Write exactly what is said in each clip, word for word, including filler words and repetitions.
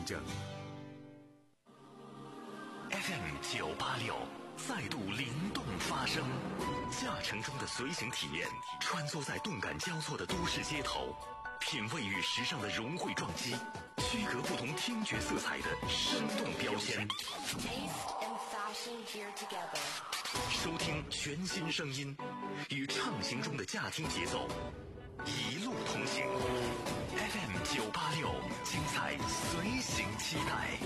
证。F M 九八六再度灵动发声，驾乘中的随行体验，穿梭在动感交错的都市街头，品味与时尚的融汇撞击，区隔不同听觉色彩的生动标签。收听全新声音，与畅行中的驾听节奏，一路同行。F M 九八六，精彩随行期待。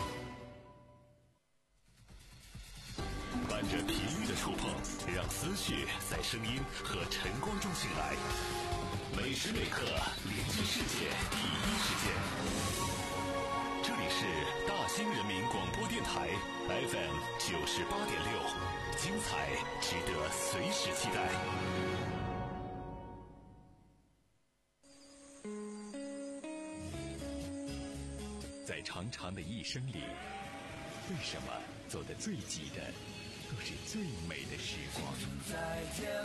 伴着频率的触碰，让思绪在声音和晨光中醒来。每时每刻连接世界第一时间。这里是大兴人民广播电台 F M 九十八点六，精彩值得随时期待。在长长的一生里，为什么走得最急的都是最美的时光？ 再见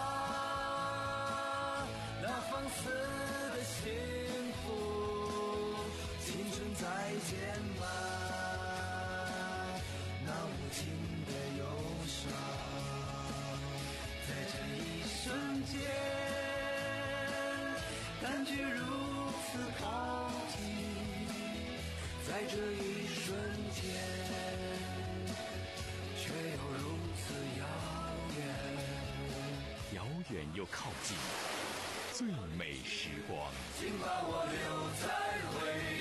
吧，那放肆的幸福，青春再见吧，那无尽的忧伤，在这一瞬间，感觉如此靠近，在这一瞬间。却又如此遥远， 遥远又靠近，最美时光， 请把我留在回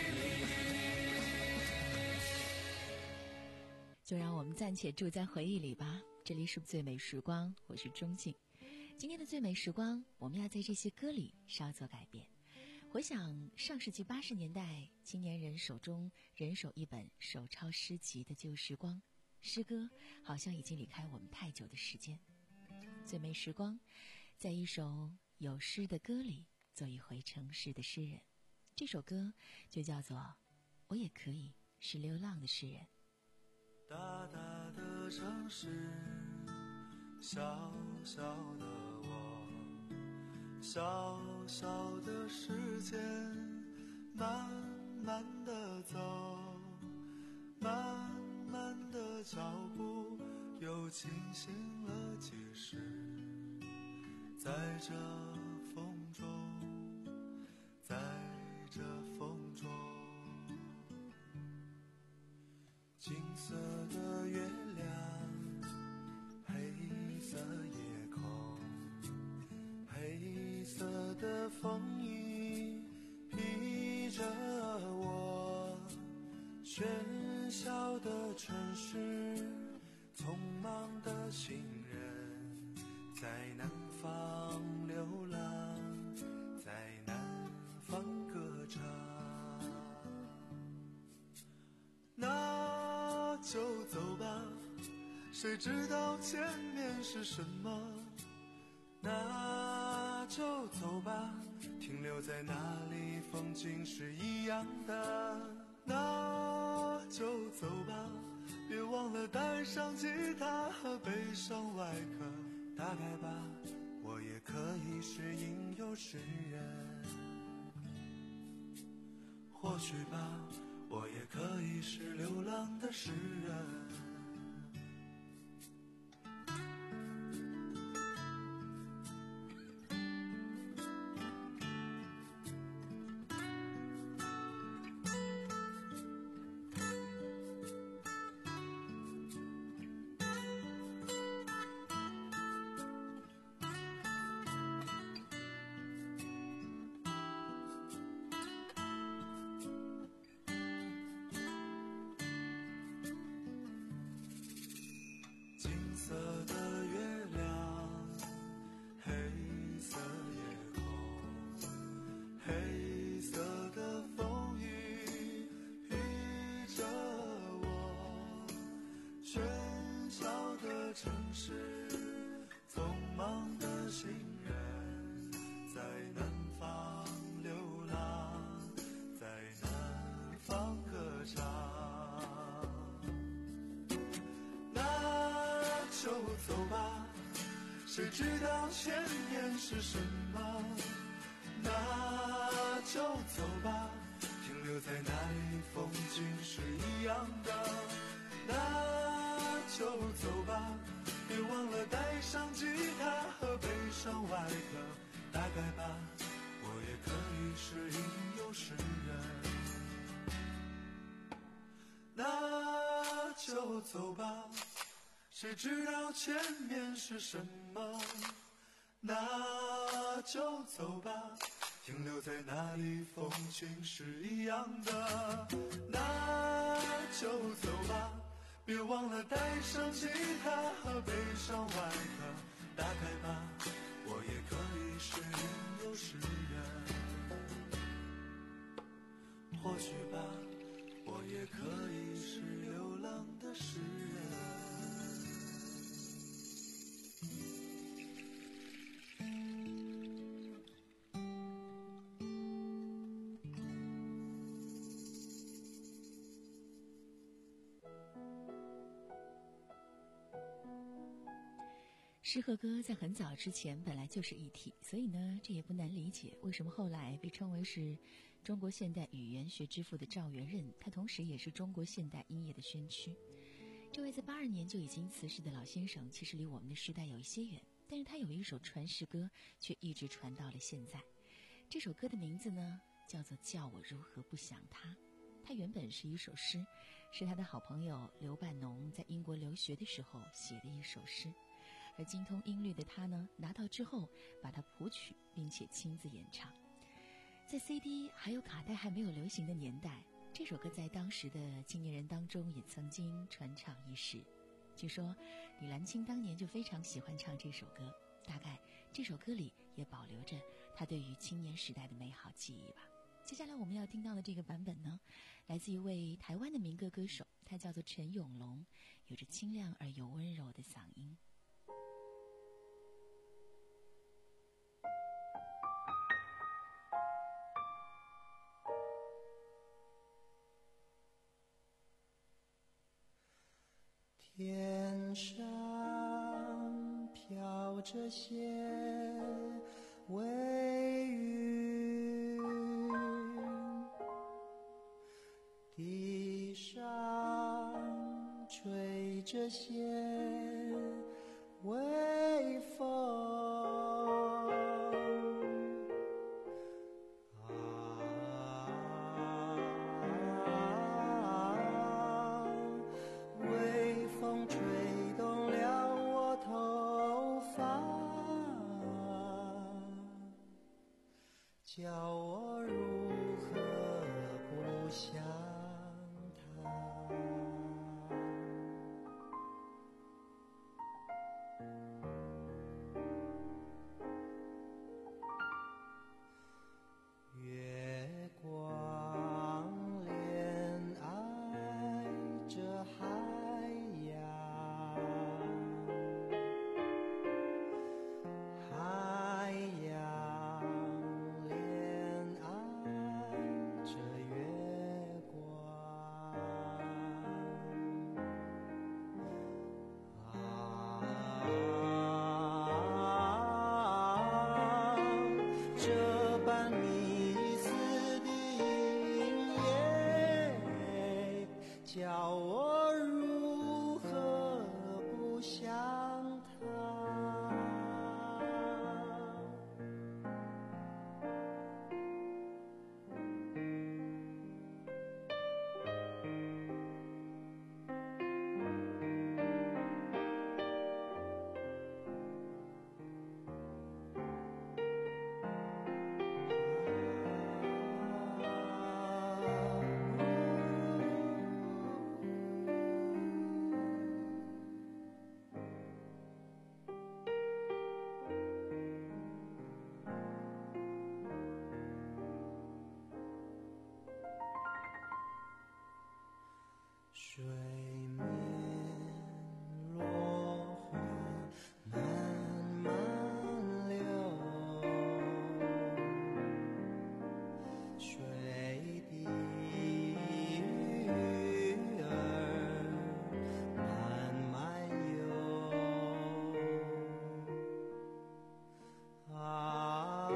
忆里。 就让我们暂且住在回忆里吧。这里是最美时光，我是钟静。今天的最美时光，我们要在这些歌里稍作改变。回想上世纪八十年代，青年人手中人手一本手抄诗集的旧时光。诗歌好像已经离开我们太久的时间，最美时光，在一首有诗的歌里做一回城市的诗人。这首歌就叫做《我也可以是流浪的诗人》。 大大的城市，小小的我，小小的时间，慢慢的走，慢慢的脚步又清醒了几时，在这风中，在这风中，金色的月亮，黑色夜空，黑色的风衣披着我，喧嚣的城市，匆忙的行人，在南方流浪，在南方歌唱。那就走吧，谁知道前面是什么？那就走吧，停留在那里风景是一样的。那就走吧，别忘了带上吉他和背上外壳。大概吧，我也可以是吟游诗人，或许吧，我也可以是流浪的诗人。色的月亮，黑色夜空，黑色的风雨披着我，喧嚣的城市，匆忙的行人，在南方流浪，在南方歌唱。就走吧，谁知道前面是什么？那就走吧，停留在那里风景就走吧，别忘了带上吉他和悲伤外壳。大概吧，我也可以是吟游诗人。那就走吧，谁知道前面是什么？那就走吧，停留在那里风景是一样的。那就走吧，别忘了带上吉他和悲伤外壳。大概吧，我也可以是吟游诗人。或许吧，我也可以是流浪的诗人。 诗和歌在很早之前本来就是一体，所以呢，这也不难理解为什么后来被称为是中国现代语言学之父的赵元任，他同时也是中国现代音乐的先驱。这位在八二年就已经辞世的老先生，其实离我们的时代有一些远，但是他有一首传世歌却一直传到了现在。这首歌的名字呢，叫做《叫我如何不想他》。它原本是一首诗，是他的好朋友刘半农在英国留学的时候写的一首诗。而精通音律的他呢，拿到之后把它谱曲，并且亲自演唱。在 C D 还有卡带还没有流行的年代，这首歌在当时的青年人当中也曾经传唱一时。据说李兰清当年就非常喜欢唱这首歌，大概这首歌里也保留着他对于青年时代的美好记忆吧。接下来我们要听到的这个版本呢，来自一位台湾的民歌歌手，他叫做陈永龙，有着清亮而又温柔的嗓音。 天上飘着些微云，地上吹着些微风，风吹动了我头发，叫我如何不想他。月光恋爱着海，海洋恋爱着月光，啊，这般迷思的音乐，叫我如何不想他。水面落花慢慢流，水滴鱼儿慢慢游，啊，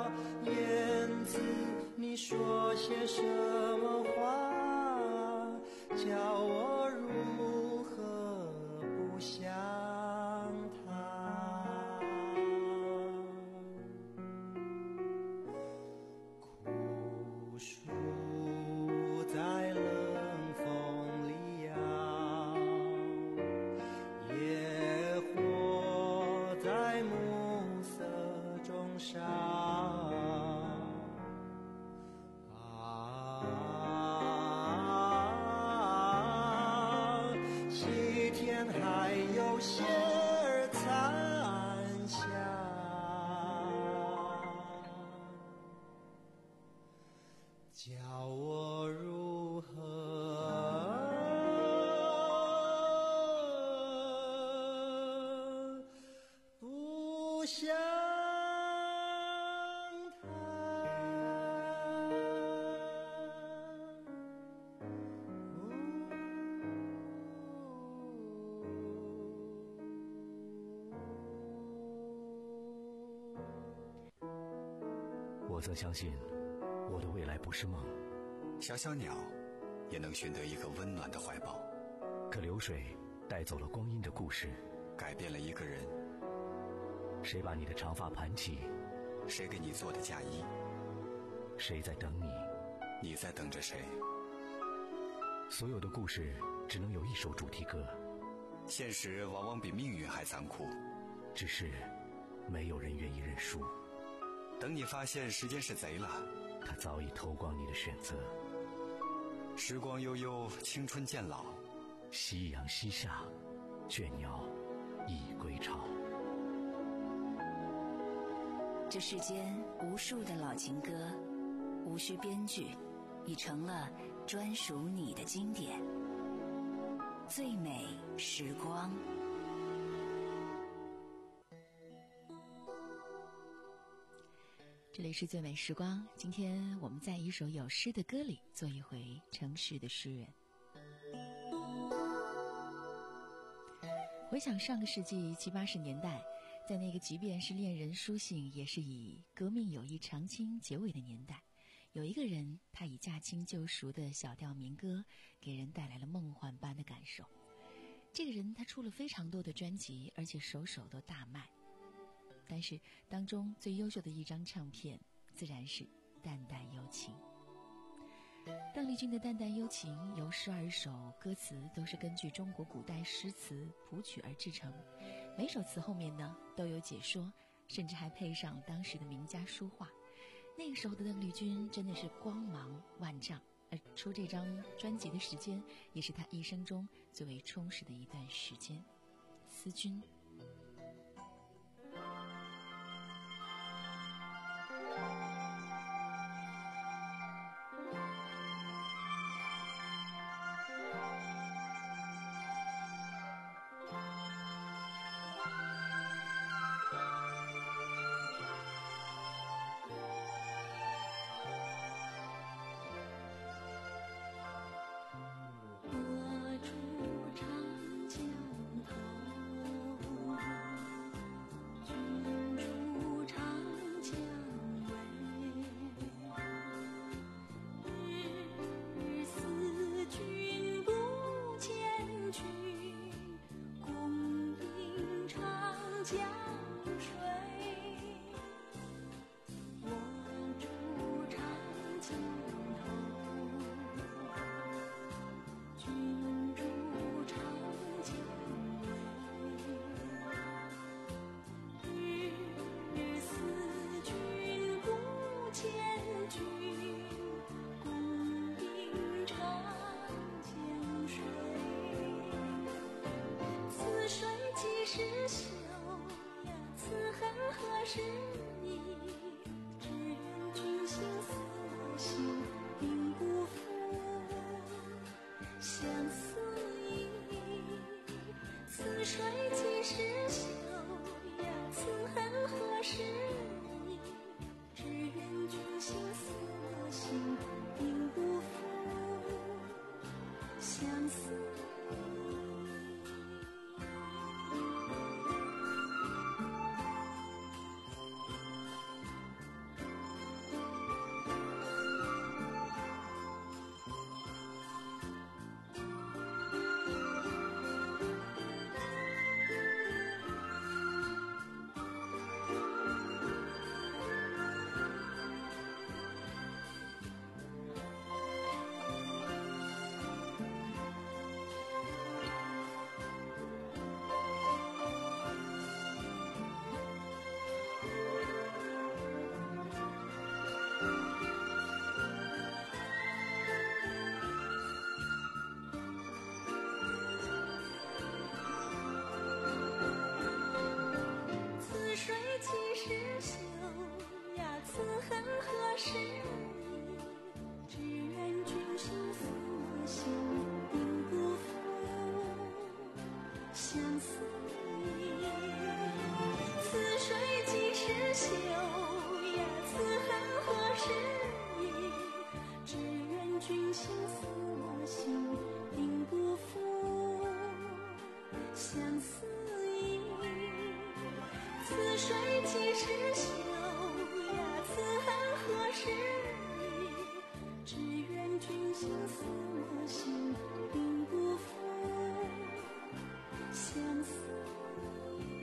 燕子你说些什么话？ 叫我如何不想他？枯树在冷风里摇，野火在暮色中烧。还有些儿残霞，叫我如何不想我则相信，我的未来不是梦。 小小鸟也能寻得一个温暖的怀抱。 可流水带走了光阴的故事， 改变了一个人。 谁把你的长发盘起？ 谁给你做的嫁衣？ 谁在等你？ 你在等着谁？ 所有的故事只能有一首主题歌。 现实往往比命运还残酷， 只是没有人愿意认输。 等你发现时间是贼了， 他早已偷光你的选择。 时光悠悠，青春渐老， 夕阳西下，倦鸟已归巢。 这世间无数的老情歌，无需编剧，已成了专属你的经典。最美时光。 这里是最美时光，今天我们在一首有诗的歌里做一回城市的诗人。回想上个世纪七八十年代，在那个即便是恋人书信也是以革命友谊长青结尾的年代，有一个人他以驾轻就熟的小调民歌给人带来了梦幻般的感受。这个人他出了非常多的专辑，而且首首都大卖，但是当中最优秀的一张唱片自然是《淡淡幽情》。邓丽君的《淡淡幽情》由十二首歌词都是根据中国古代诗词谱曲而制成，每首词后面呢都有解说，甚至还配上当时的名家书画。那个时候的邓丽君真的是光芒万丈，而出这张专辑的时间也是她一生中最为充实的一段时间。思君。 是意，只愿君心似我心，定不负相思意。此水几时休呀？此恨何时已？只愿君心似我心，定不负相思意。此水几时休呀？此恨何时已？只愿君心似我心，定不负相思意。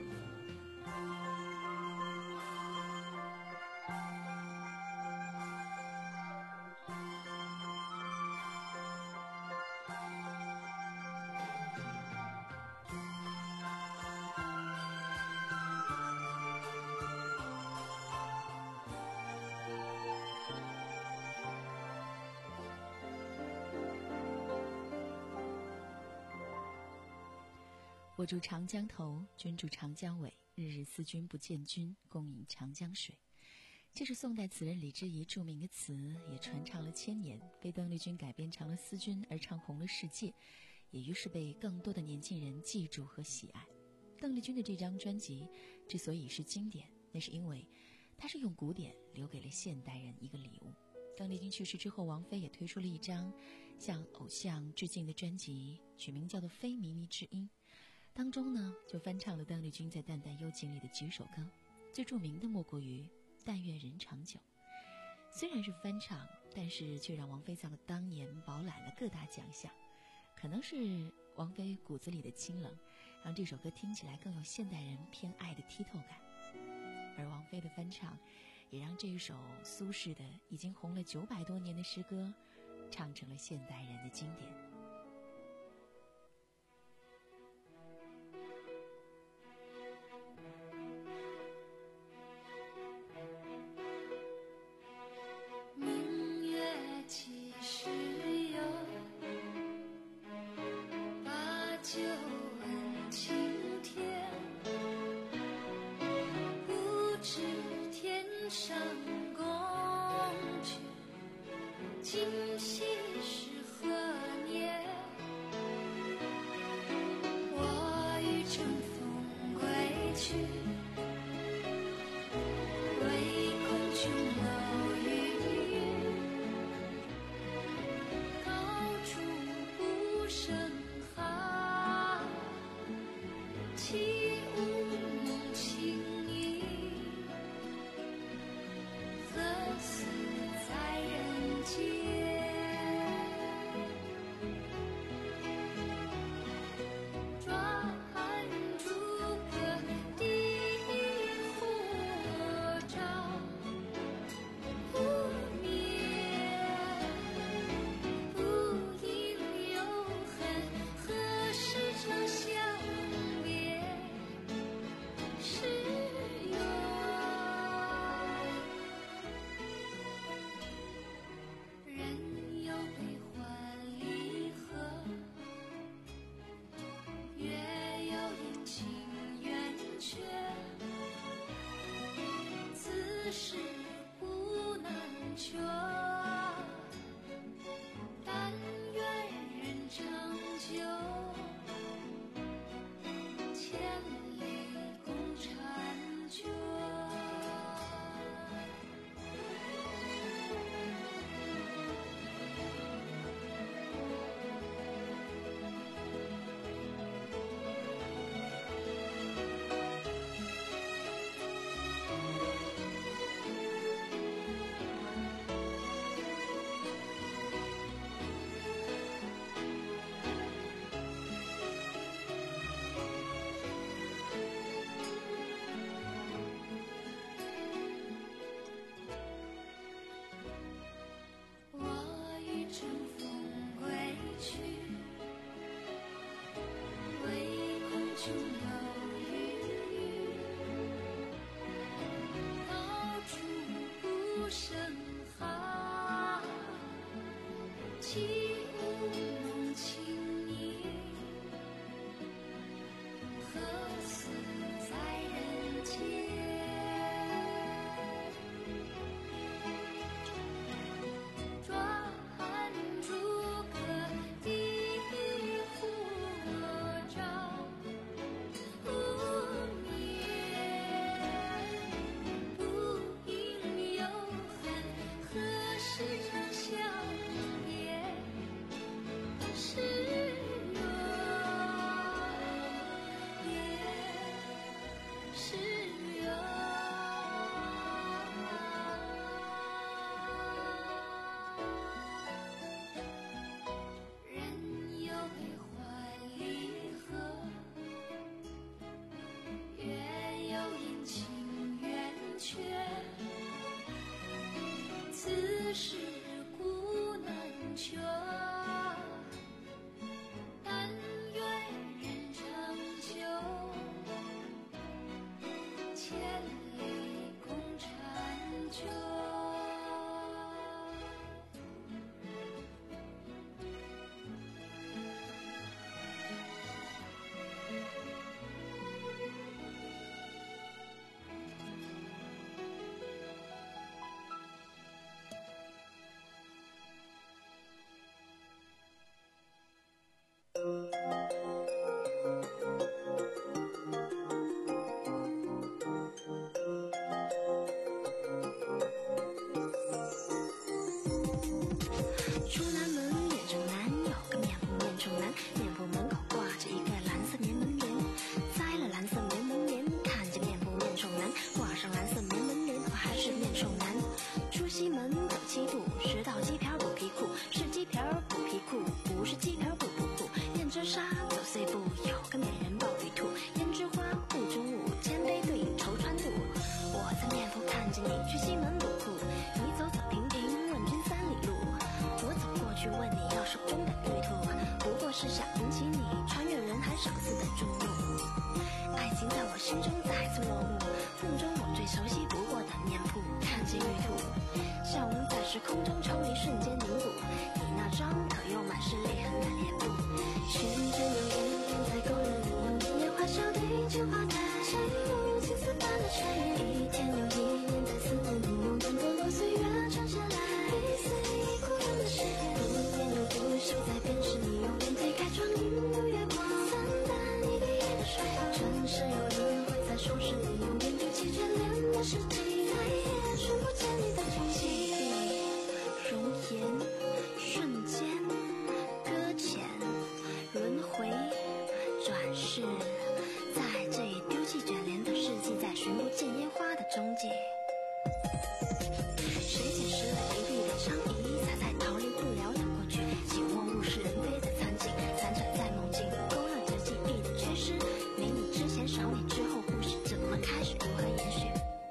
我住长江头，君住长江尾，日日思君不见君，共饮长江水。这是宋代词人李之仪著名的词，也传唱了千年，被邓丽君改编成了《思君》而唱红了世界，也于是被更多的年轻人记住和喜爱。邓丽君的这张专辑之所以是经典，那是因为她是用古典留给了现代人一个礼物。邓丽君去世之后，王菲也推出了一张向偶像致敬的专辑，取名叫做《非靡靡之音》。当中呢，就翻唱了邓丽君在《淡淡幽情》里的几首歌，最著名的莫过于《但愿人长久》。虽然是翻唱，但是却让王菲在当年饱览了各大奖项。可能是王菲骨子里的清冷，让这首歌听起来更有现代人偏爱的剔透感。而王菲的翻唱，也让这一首苏轼的已经红了九百多年的诗歌，唱成了现代人的经典。 世故难全，但愿人长久，千里共婵娟。 出南门面正南，有个面铺面冲南，面铺门口挂着一个蓝色棉门帘，栽了蓝色棉门帘，看见面铺面冲南，挂上蓝色棉门帘，我还是面冲南。出西门走七步，十道鸡瓢补皮裤，是鸡瓢补皮裤，不是鸡瓢补补裤。胭脂纱走碎步，有个美人抱玉兔，胭脂花雾中雾，千杯对影绸穿肚。我在面铺看见你去西门补裤，你走走停停问君三里路。我走过去问你要手中的玉兔，不过是想引起你穿越人海赏赐的注目。爱情在我心中再次落幕，梦中我最熟悉不过的面铺，看见玉兔，笑容在时空中抽离，瞬间凝固。你那张可又满是泪痕的脸部， 寻间有烟在勾勒你用烟叶花笑对镜花台，谁有青丝般的缠绵？一天又一年，在思念你用烟走过岁月长下来，一丝一枯荣的誓言，不言又不休，在便是你用烟推开窗，映入月光，散淡一个夜的水光。真是有人会在说是你用烟丢弃眷恋的世纪，再也寻不见你的踪迹。 容颜瞬间搁浅轮回转世，在这一丢弃卷帘的世纪，在寻不见烟花的踪迹。谁捡拾了一地的长椅，踩在桃林不了仰过去，紧握物是人非的残景，残喘在梦境，勾勒着记忆的缺失。没你之前，少你之后，故事怎么开始，如何延续？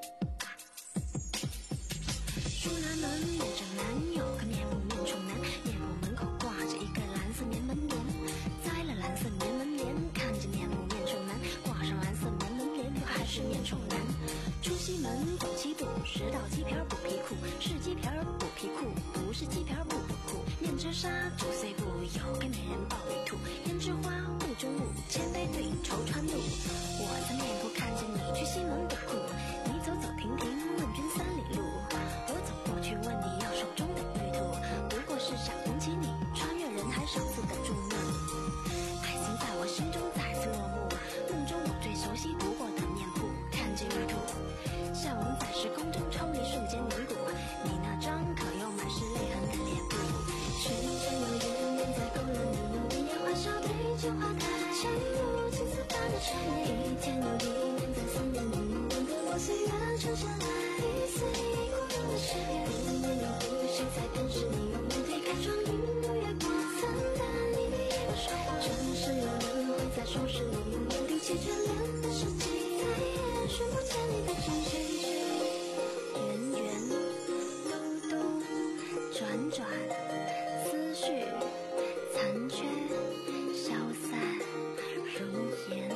出南门面正南，有个面铺面冲南，面铺门口挂着一个蓝色棉门帘，栽了蓝色棉门帘，看见面铺面冲南，挂上蓝色棉门帘，我还是面冲南。出西门走七步，十道鸡瓢补皮裤，是鸡瓢补皮裤，不是鸡瓢补补裤。胭脂纱走碎步，有个美人抱玉兔，胭脂花雾中雾，千杯对影绸穿肚。我在面铺看见你去西门补裤，你走走停停问君三里路。我走过去问你要手中的玉兔，不过是想引起你穿越人海赏赐的注目。爱情在我心中再次落幕，梦中我最熟悉不过的面铺，看见玉兔，笑容在时空中抽离，瞬间凝固。你那张可又满是泪痕的脸部， 寻间有烟烟在勾勒你用烟叶花笑对镜花台，谁有青丝般的缠绵？一天又一年，在思念你用烟走过岁月长下来，一丝一枯荣的誓言，不言又不休，才便是你用烟推开窗，映入月光，散淡一个夜的水光。真是有人会在说是你用烟丢弃眷恋的世纪，再也寻不见你的踪迹。 圆圆兜兜转转，思绪残缺消散容颜。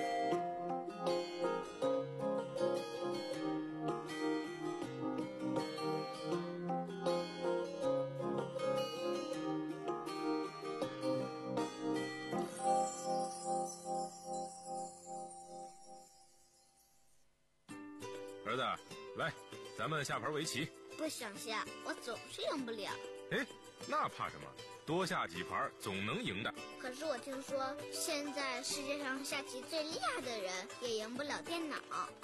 儿子，来，咱们下盘围棋。 不想下，我总是赢不了。 哎，那怕什么？多下几盘总能赢的。 可是我听说，现在世界上下棋最厉害的人也赢不了电脑。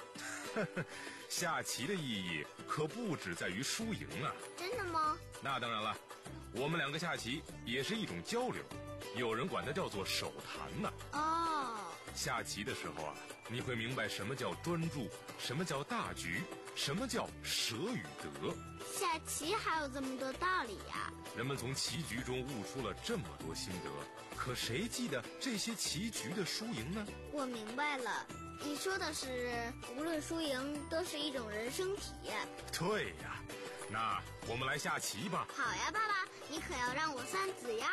下棋的意义可不只在于输赢啊！ 真的吗？ 那当然了，我们两个下棋也是一种交流，有人管它叫做手谈呢。 哦。 下棋的时候啊，你会明白什么叫专注，什么叫大局，什么叫舍与得。 下棋还有这么多道理呀！ 人们从棋局中悟出了这么多心得，可谁记得这些棋局的输赢呢？ 我明白了，你说的是无论输赢都是一种人生体验。 对呀， 那我们来下棋吧。 好呀，爸爸，你可要让我算子呀。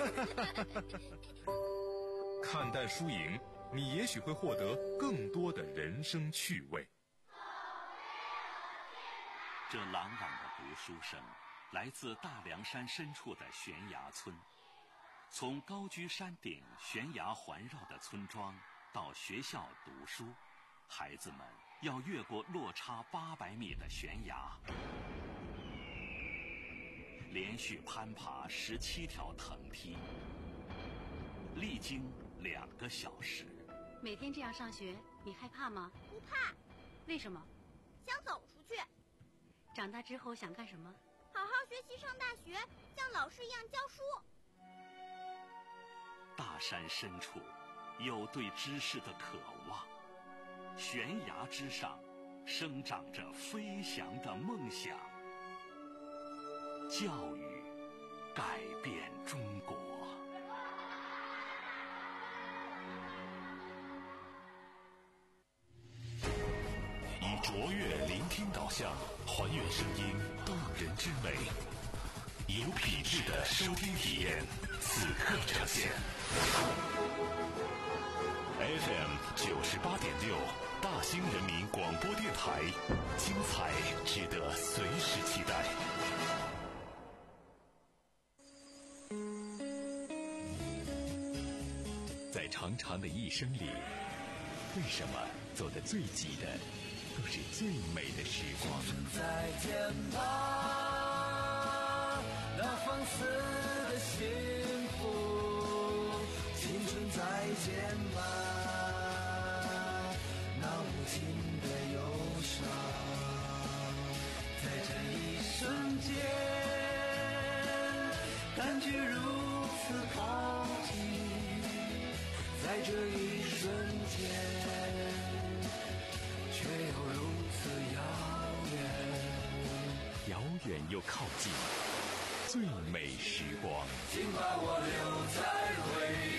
看淡输赢，你也许会获得更多的人生趣味。 这朗朗的读书声来自大凉山深处的悬崖村。从高居山顶、悬崖环绕的村庄到学校读书，孩子们要越过落差八百米的悬崖，连续攀爬十七条藤梯，历经两个小时。 每天这样上学，你害怕吗？ 不怕。 为什么？ 想走出去。 长大之后想干什么？ 好好学习，上大学，像老师一样教书。 大山深处有对知识的渴望，悬崖之上生长着飞翔的梦想。教育改变中国。以卓越聆听导向，还原声音动人之美，有品质的收听体验，此刻呈现。F M 九十八点六，大兴人民广播电台，精彩值得随时期待。在长长的一生里，为什么走得最急的都是最美的时光？ 再见吧，那放肆的幸福，青春再见吧，那无尽的忧伤，在这一瞬间，感觉如此靠近，在这一瞬间，却又如此遥远， 遥远又靠近，最美时光。 请把我留在回忆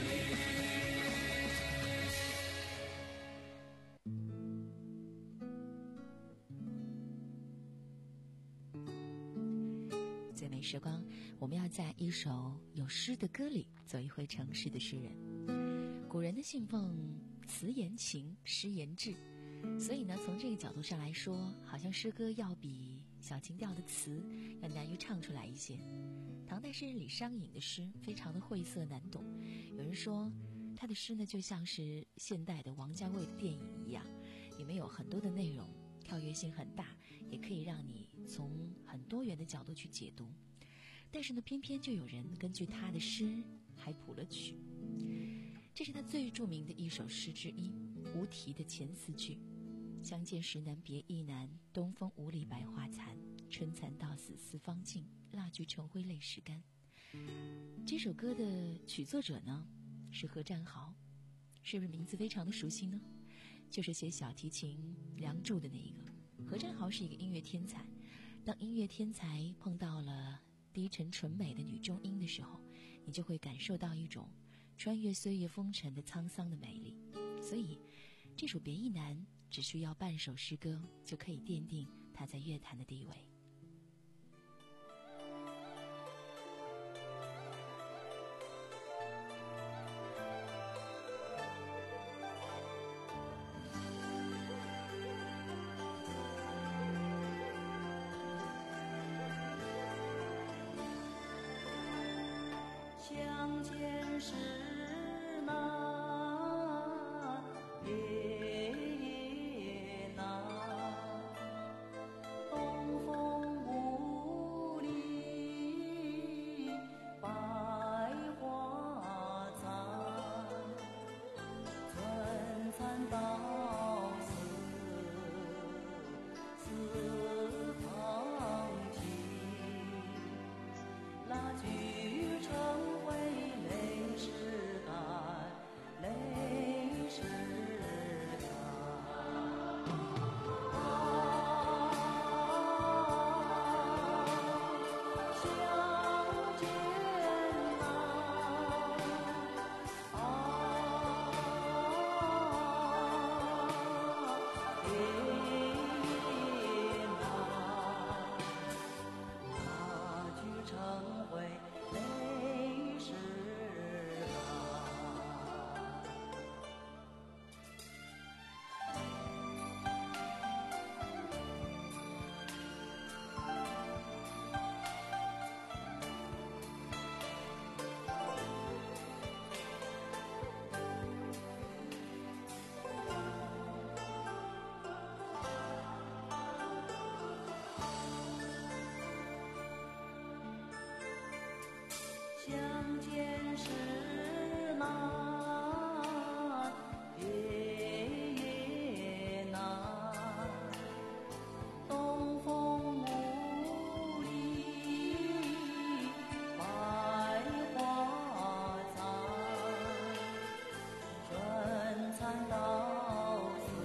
最美时光，我们要在一首有诗的歌里走一回城市的诗人。古人的信奉词言情，诗言志，所以呢，从这个角度上来说，好像诗歌要比小情调的词要难于唱出来一些。唐代诗人李商隐的诗非常的晦涩难懂，有人说他的诗呢就像是现代的王家卫的电影一样，里面有很多的内容，跳跃性很大，也可以让你从很多元的角度去解读。但是呢，偏偏就有人根据他的诗还谱了曲。这是他最著名的一首诗之一，无题的前四句：相见时难别亦难，东风无力百花残，春蚕到死丝方尽，蜡炬成灰泪始干。这首歌的曲作者呢是何占豪，是不是名字非常的熟悉呢？就是写小提琴《梁祝》的那一个。何占豪是一个音乐天才，当音乐天才碰到了低沉纯美的女中音的时候，你就会感受到一种穿越岁月风尘的沧桑的美丽。所以这首《别亦难》只需要半首诗歌就可以奠定它在乐坛的地位。 相见时难别亦难，东风无力百花残，春蚕到死丝方尽，蜡炬成灰泪始相见时难，别也难。东风无力，百花残。春蚕到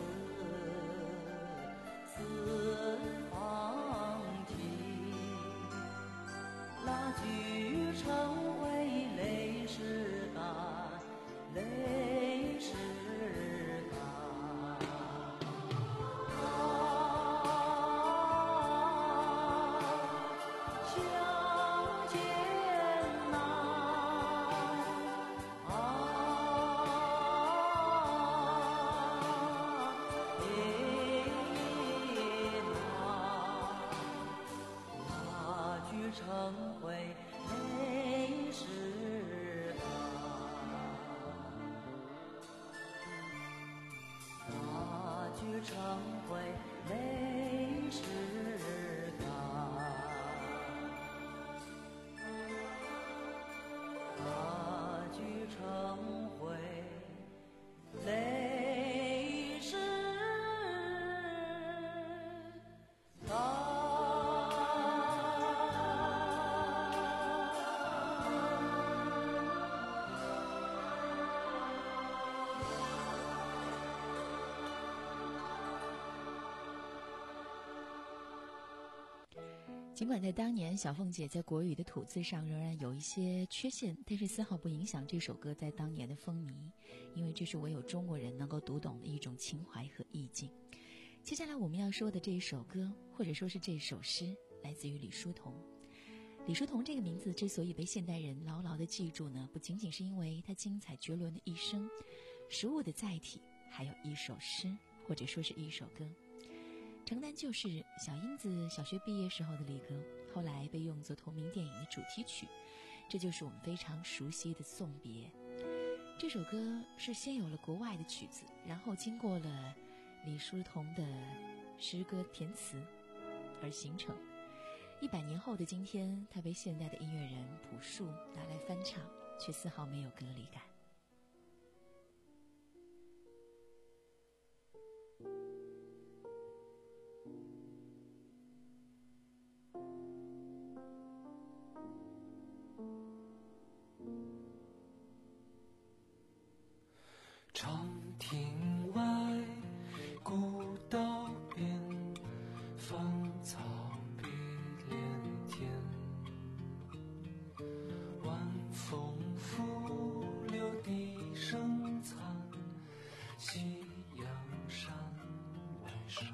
死丝方尽，蜡炬成灰泪始干，泪始干。相见难，蜡炬成灰泪始干，蜡炬成灰泪始干，蜡炬成灰泪始干。 尽管在当年小凤姐在国语的吐字上仍然有一些缺陷，但是丝毫不影响这首歌在当年的风靡，因为这是唯有中国人能够读懂的一种情怀和意境。接下来我们要说的这一首歌，或者说是这首诗，来自于李叔同。李叔同这个名字之所以被现代人牢牢地记住呢，不仅仅是因为他精彩绝伦的一生，食物的载体，还有一首诗，或者说是一首歌。承担就是小英子小学毕业时候的离歌，后来被用作同名电影的主题曲，这就是我们非常熟悉的《送别》。这首歌是先有了国外的曲子，然后经过了李叔同的诗歌填词而形成。一百年后的今天，他被现代的音乐人朴树拿来翻唱，却丝毫没有隔离感。 长亭外，古道边，芳草碧连天。晚风拂柳笛声残，夕阳山外山。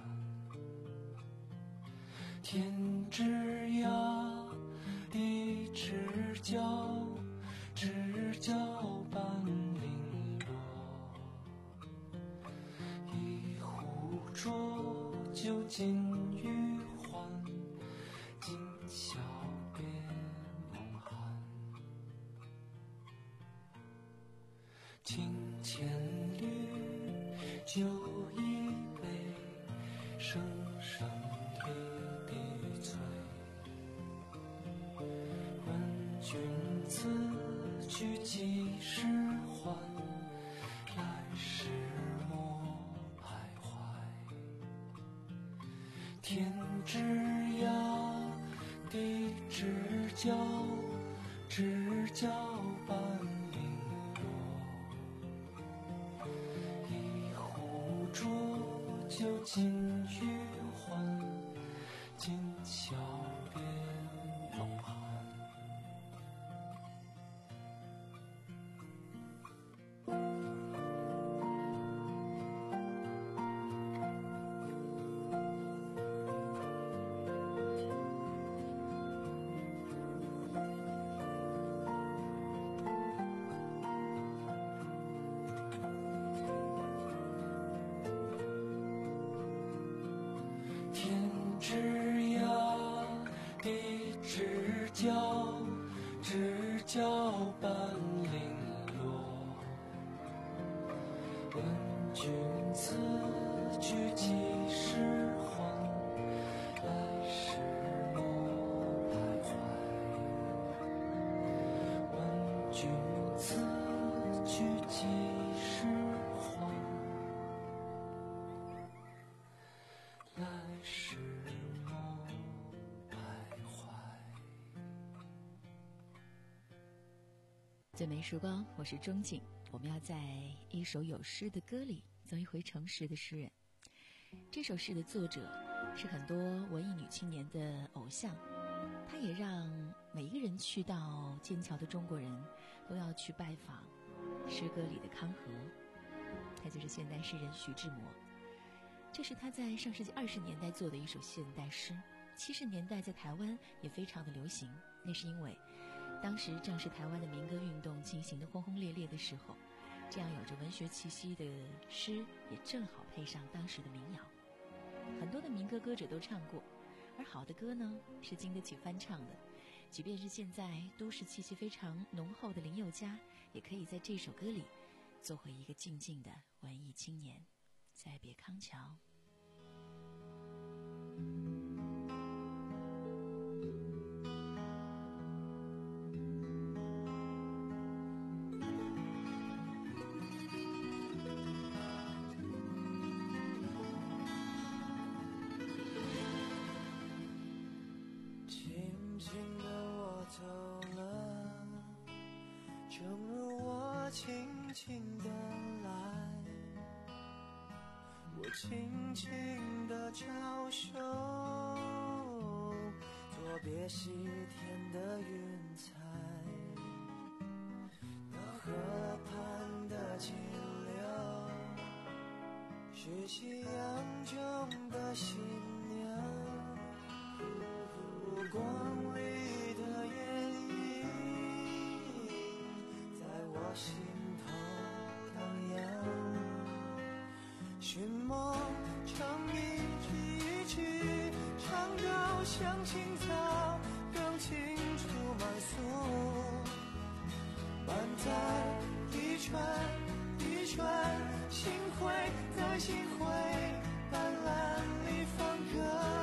天之涯，地之角，知交半零落。一壶浊酒尽余欢，今宵别梦寒。清千缕，酒一杯，声声滴滴催。问君此去几时还？来时莫徘徊。天之涯，地之角，知交半零落。一壶浊酒尽余欢，今宵别梦寒。天之涯，地之角，知交半零落。问君此去几时还？来时莫徘徊。问几时黄？来时莫徘徊。 最美时光，我是钟景。我们要在一首有诗的歌里走一回诚实的诗人。这首诗的作者是很多文艺女青年的偶像，他也让每一个人去到剑桥的中国人都要去拜访诗歌里的康和。他就是现代诗人徐志摩。这是他在上世纪二十年代做的一首现代诗，七十年代在台湾也非常的流行。那是因为当时正是台湾的民歌运动进行的轰轰烈烈的时候，这样有着文学气息的诗也正好配上当时的民谣。很多的民歌歌者都唱过，而好的歌呢是经得起翻唱的。即便是现在都市气息非常浓厚的林宥嘉，也可以在这首歌里做回一个静静的文艺青年。再别康桥， 轻轻地我走了，正如我轻轻地来，我轻轻地招手，作别西天的云彩。那河畔的金柳，是夕阳中的新娘，目光里的眼影在我心头荡漾。寻梦唱一句一句，唱到像青草更青出满素，满载一串一串星辉在星辉斑斓里放歌。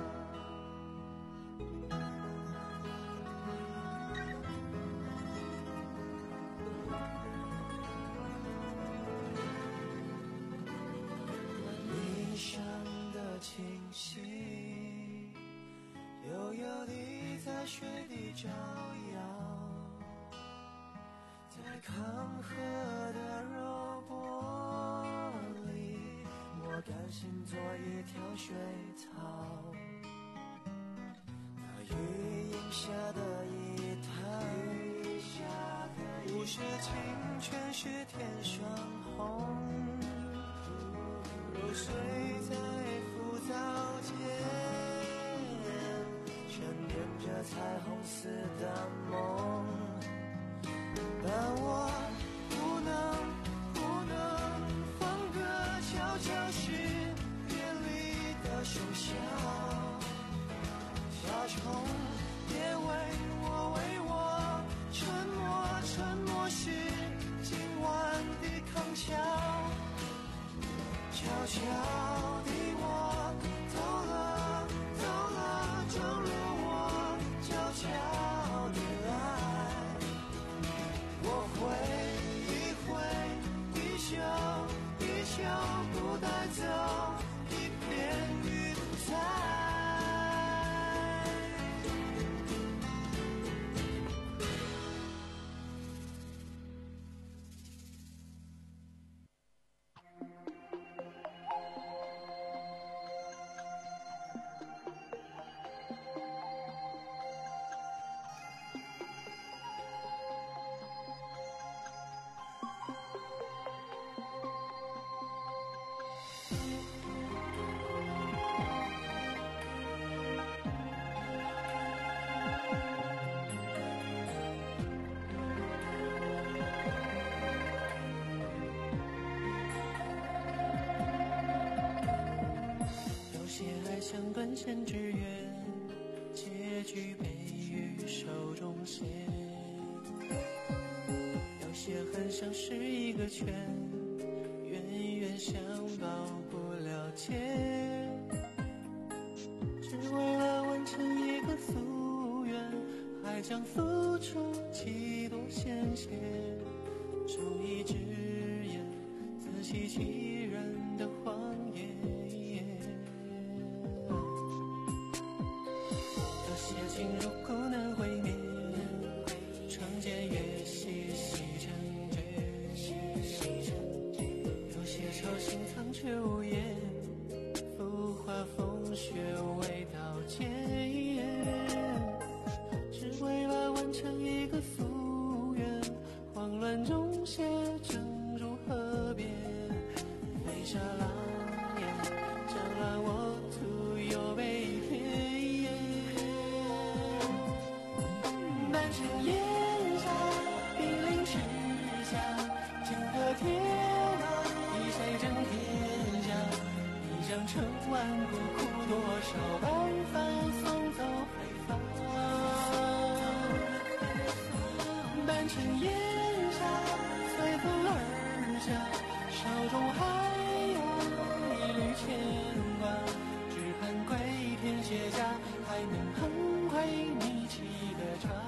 地上的清晰，悠悠地在水底招摇，在康河的柔波里，我甘心做一条水草。那雨荫下的一滩，不是清泉是天上红，揉碎在浮藻间，沉淀着彩虹似的梦。但我不能不能放歌，悄悄是别离的笙箫。夏虫别为我为我沉默，沉默是今晚的康桥。悄悄地我走了走了，正如我悄悄地来。我挥一挥衣袖，衣袖不带走一片云彩。像断线之约，结局被于手中线。有些很像是一个圈，远远想到不了解，只为了完成一个夙愿，还将付出几多鲜血。 忠义之言，自欺欺人的谎言。有些情如故难会面，长剑越细细成绝。有些愁心藏却无言，浮华风雪未道歉。只为了完成一个夙愿，慌乱中写成如河边。飞沙狼烟，将乱我徒有悲天。半生烟霞，冰凌赤霞，金戈铁马，一谁争天下？一将成万骨，哭多少白发送走黑发。半城烟霞，随风而下，手中还有一缕牵挂，只盼归天卸甲，还能横亏你沏的茶。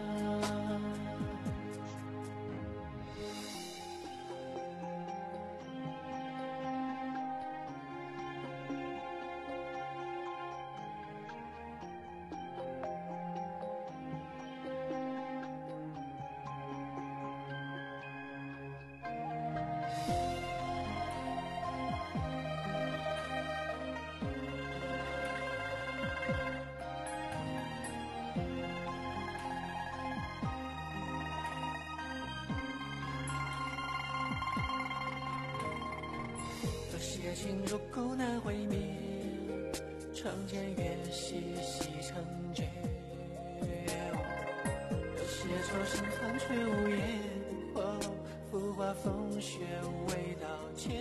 有些情如故难会面，长剑越细细成绝。有些愁心藏却无言，哦，浮华风雪未道歉。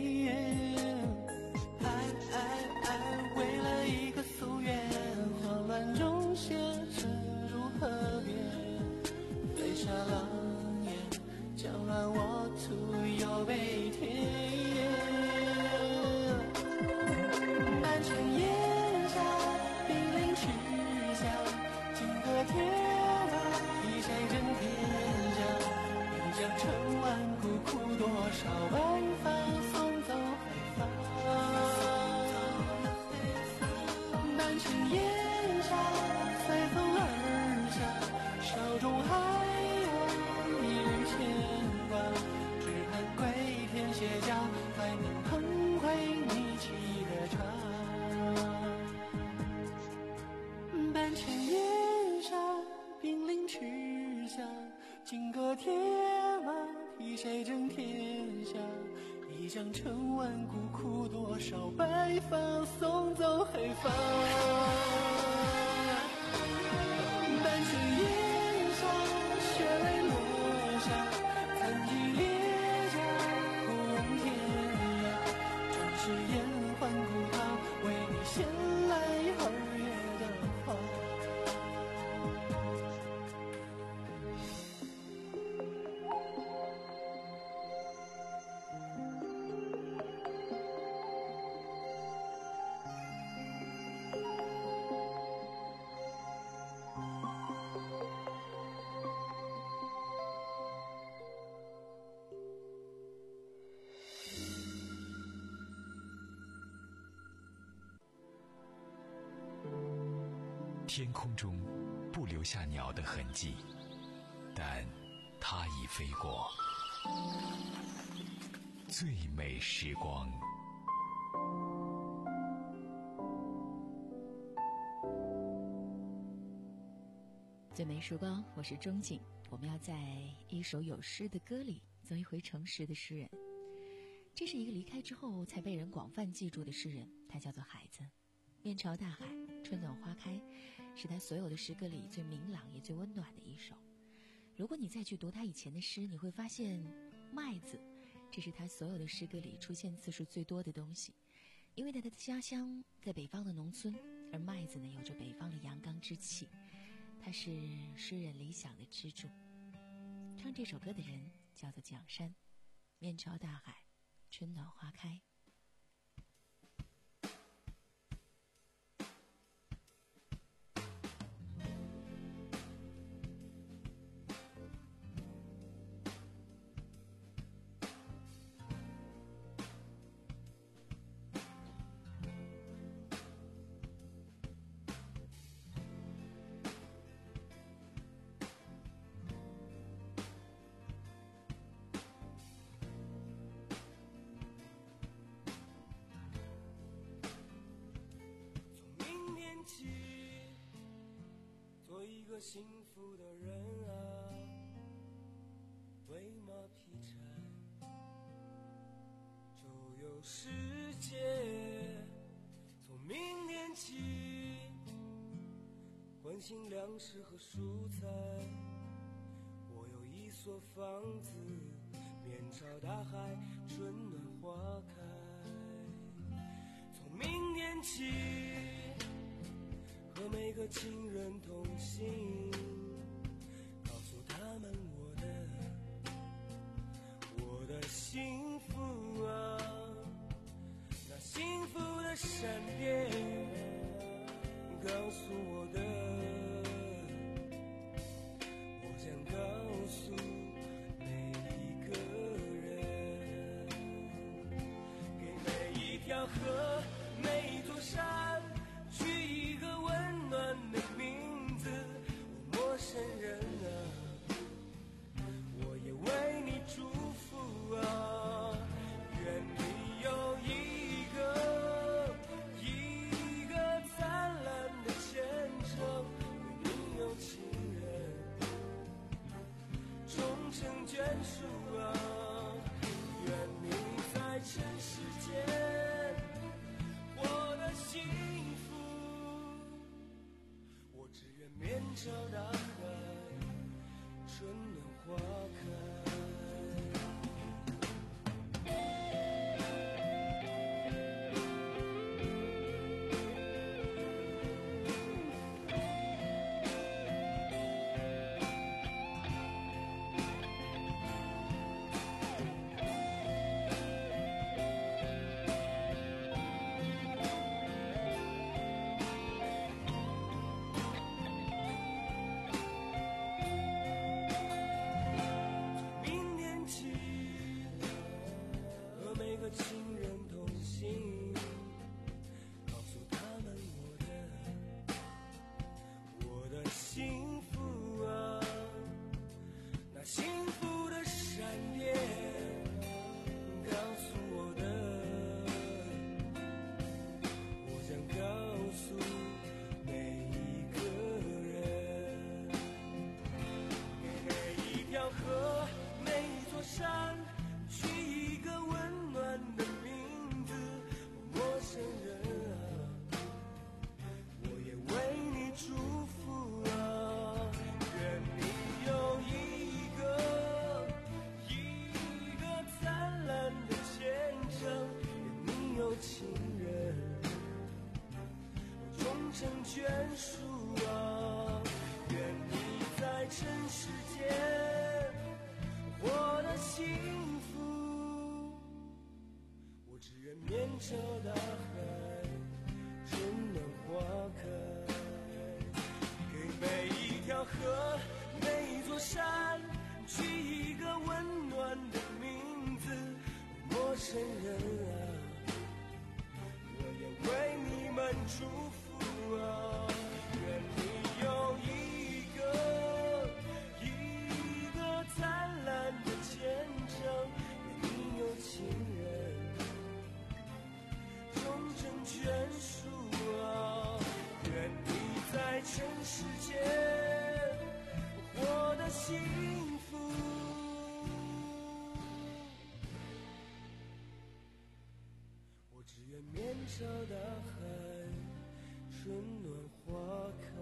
爱爱爱，为了一个夙愿，慌乱中写成如河边。飞沙狼烟，将乱我徒有悲天。半城烟霞，冰凌赤霞，金戈铁马，一谁争天下？一将成万骨，哭多少白发送走黑发。半城烟霞，随风而下，手中还有一缕牵挂，只盼归天卸甲，还能横亏你沏的茶。半城烟霞，冰凌赤霞，金戈铁马，替谁争天下？一将成万骨，哭多少白发送走黑发。半城烟霞，血泪落下，残疾裂甲，不容天涯。转世烟换古塔，为你衔来二月的花。 天空中不留下鸟的痕迹，但它已飞过。最美时光。 最美时光，我是钟景。我们要在一首有诗的歌里走一回诚实的诗人。这是一个离开之后才被人广泛记住的诗人，他叫做海子。面朝大海，春暖花开，是他所有的诗歌里最明朗也最温暖的一首。如果你再去读他以前的诗，你会发现麦子，这是他所有的诗歌里出现次数最多的东西。因为他的家乡在北方的农村，而麦子呢有着北方的阳刚之气，他是诗人理想的支柱。唱这首歌的人叫做蒋山。面朝大海，春暖花开。 做一个幸福的人啊，为马劈柴，周游世界。从明年起，关心粮食和蔬菜。我有一所房子，面朝大海，春暖花开。从明年起，和每个亲人同行，告诉他们我的我的幸福啊，那幸福的闪电告诉我的，我想告诉每一个人，给每一条河，每一座山取一个温暖的名字。我陌生人啊，我也为你祝福啊，愿你有一个一个灿烂的前程，愿你有情人终成眷属啊，愿你在尘世间我的幸福，我只愿面朝大海，春暖花开。眷属啊，愿你在尘世间活得幸福，我只愿面朝大海，春暖花开，给每一条河，每一座山取一个温暖的名字。陌生人啊，我也为你们祝福啊，愿你有一个一个灿烂的前程，愿你有情人终成眷属啊，愿你在尘世间活得幸福，我只愿面朝大海，春暖花开，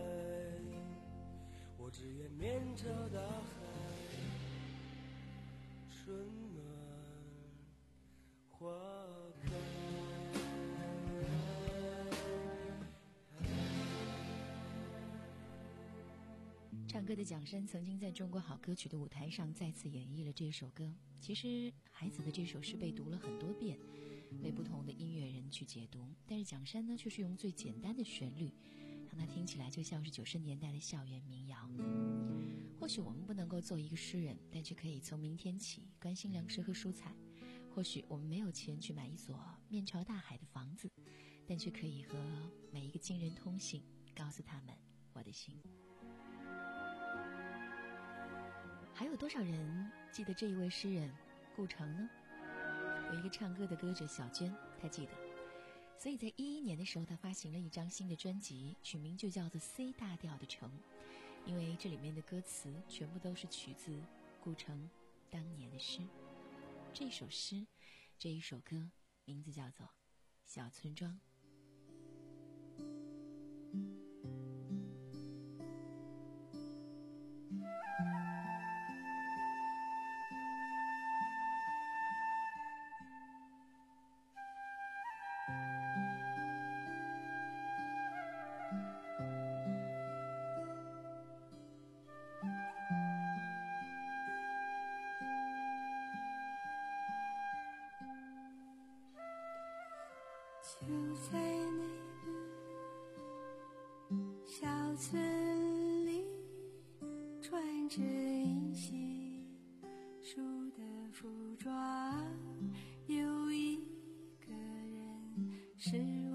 我只愿面朝大海，春暖花开。 唱歌的蒋山曾经在中国好歌曲的舞台上再次演绎了这首歌。其实孩子的这首诗被读了很多遍，被不同的音乐人去解读，但是蒋山呢，却是用最简单的旋律，让它听起来就像是九十年代的校园民谣。或许我们不能够做一个诗人，但却可以从明天起关心粮食和蔬菜。或许我们没有钱去买一所面朝大海的房子，但却可以和每一个亲人通信，告诉他们我的心。还有多少人记得这一位诗人顾城呢？有一个唱歌的歌者小娟，她记得所以在一一年的时候，他发行了一张新的专辑，取名就叫做 C 大调的城，因为这里面的歌词全部都是取自顾城当年的诗。这首诗，这一首歌，名字叫做《小村庄》。 就在那个小村里，穿着银杏树的服装，有一个人是我，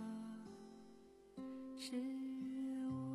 是我。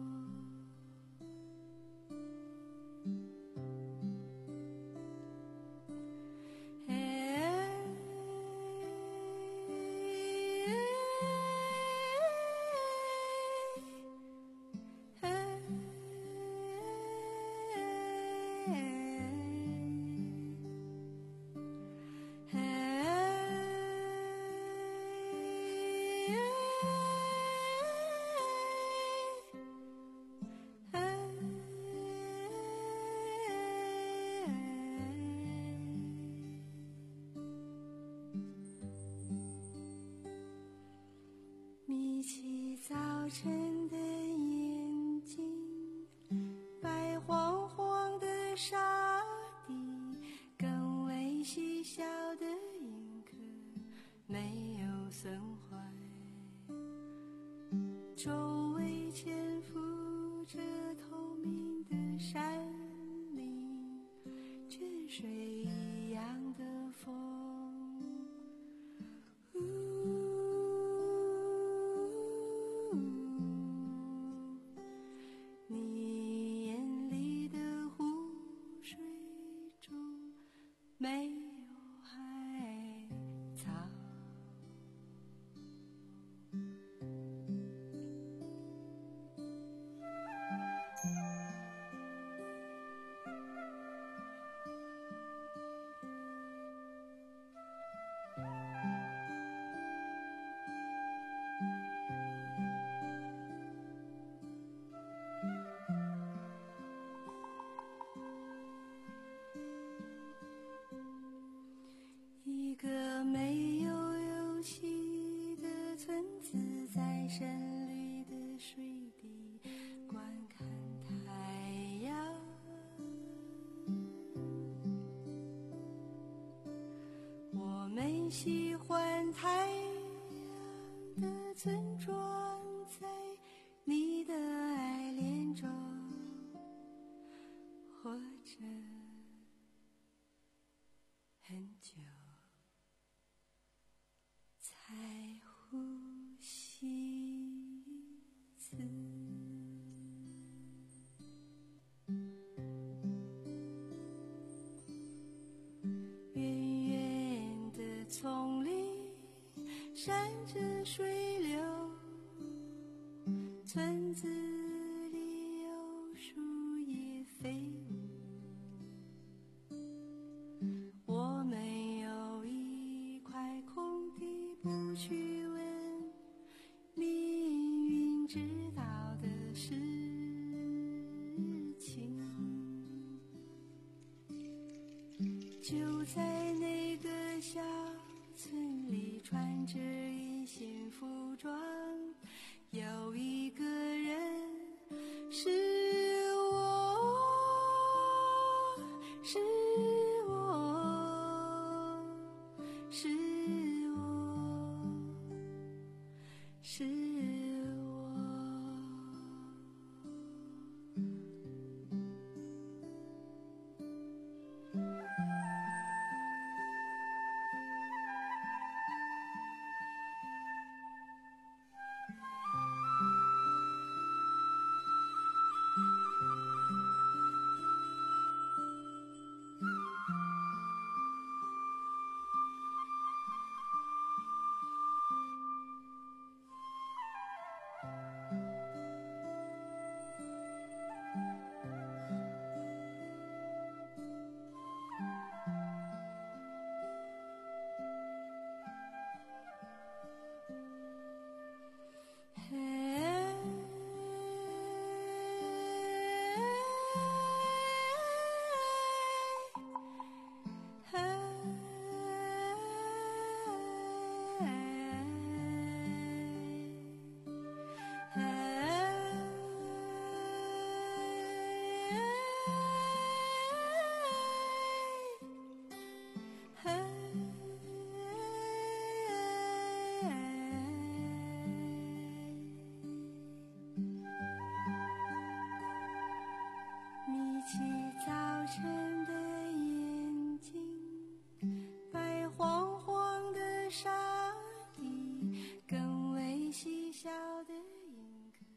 眯起早晨的眼睛，白晃晃的沙地，更为细小的银颗没有损坏，周围潜伏着透明的山林，泉水一样的风。你眼里的湖水中没有海草，一个没有游戏的村子，在深绿的水底观看太阳。我们喜欢太阳的村庄，在你的爱恋中，或者很久才呼吸一次。远远的丛林闪着水流，村子里有树叶飞舞，我们有一块空地，不去问命运知道的事情。就在那个小村里，穿着银杏服装，有一个人是我，是我，是我，是我。 眯起早晨的眼睛，白晃晃的沙地，更为细小的银河。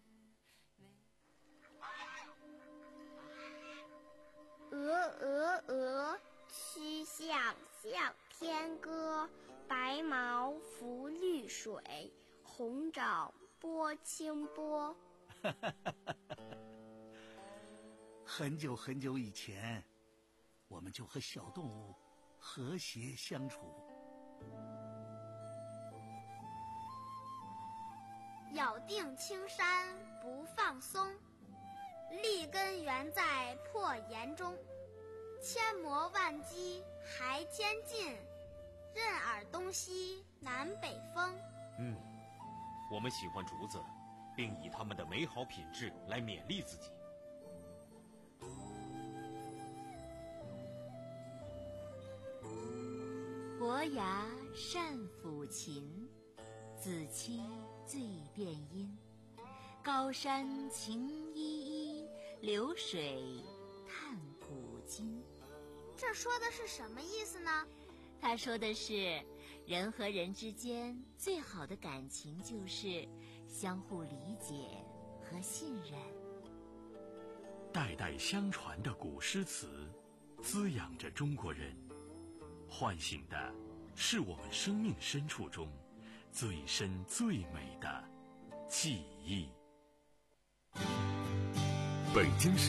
鹅鹅鹅，曲项向天歌。白毛浮绿水，红掌拨清波。 很久很久以前，我们就和小动物和谐相处。 咬定青山不放松，立根原在破岩中。千磨万击还坚劲，任尔东西南北风。 嗯，我们喜欢竹子，并以它们的美好品质来勉励自己。 伯牙善抚琴，子期醉殿音。高山晴依依，流水叹古今。 这说的是什么意思呢？ 他说的是，人和人之间最好的感情就是相互理解和信任。 代代相传的古诗词，滋养着中国人，唤醒的是我们生命深处中最深最美的记忆。北京市